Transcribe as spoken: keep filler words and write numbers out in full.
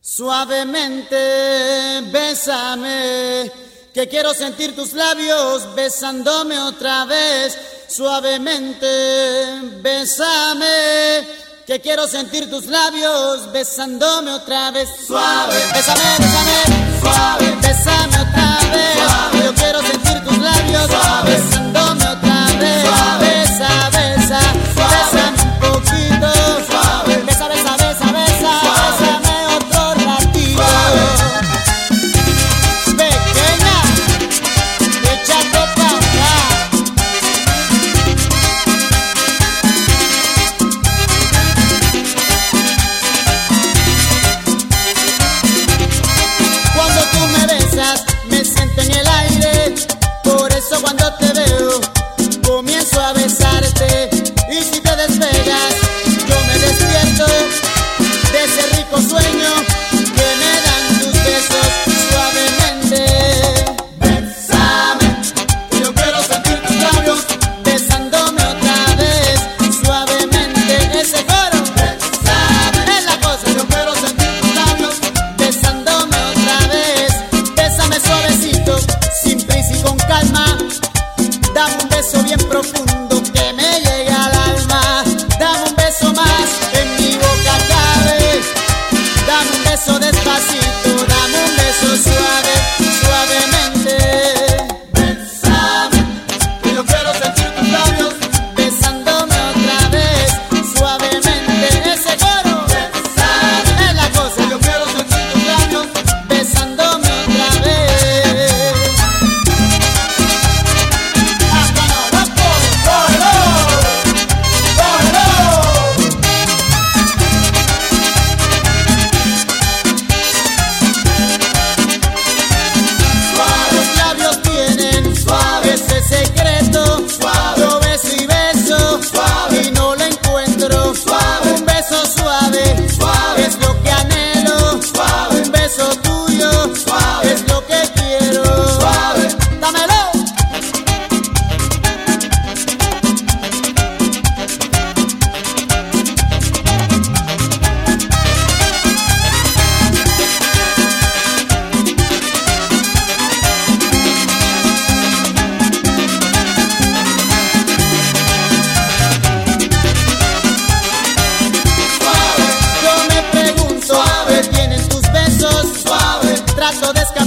Suavemente, bésame, que quiero sentir tus labios besándome otra vez. Suavemente, bésame, que quiero sentir tus labios besándome otra vez. Suave, bésame, bésame, suave, bésame otra vez. Suave, yo quiero sentir tus labios suave, besándome otra vez. Suave, besa, besa, suave, bésame un poquito. Suave, besa, besa, besa, besa, suave, bésame otro ratito. Suave. Pequeña, échate pa' acá. Cuando tú me besas, me siento en el aire. Por eso cuando te veo, comienzo a besarte. Y si te despegas, yo me despierto de ese rico sueño que me dan tus besos. Suavemente, bésame, que yo quiero sentir tus labios besándome otra vez. Suavemente, ese coro, bésame, es la cosa. Yo quiero sentir tus labios besándome otra vez. Bésame suavecito, sin prisa y con calma. Dame un beso bien profundo que me llega al alma. Dame un beso más, en mi boca cabe. Dame un beso despacito, dame un beso suave, suavemente. Bésame, que yo quiero sentir tus labios besándome otra vez. Suavemente, ese coro, bésame, es la cosa. Yo quiero sentir tus labios besándome otra vez. Hasta no, loco, cógelo, cógelo. Suave, los labios tienen suave ese secreto. Suave, yo beso y beso suave y no lo encuentro. Suave, un beso suave, suave es lo que anhelo. Suave, un beso tuyo, suave es lo que quiero. Suave, dámelo. Yo me pregunto, suave, ¿tienen tus besos? Suave, trato de escapar.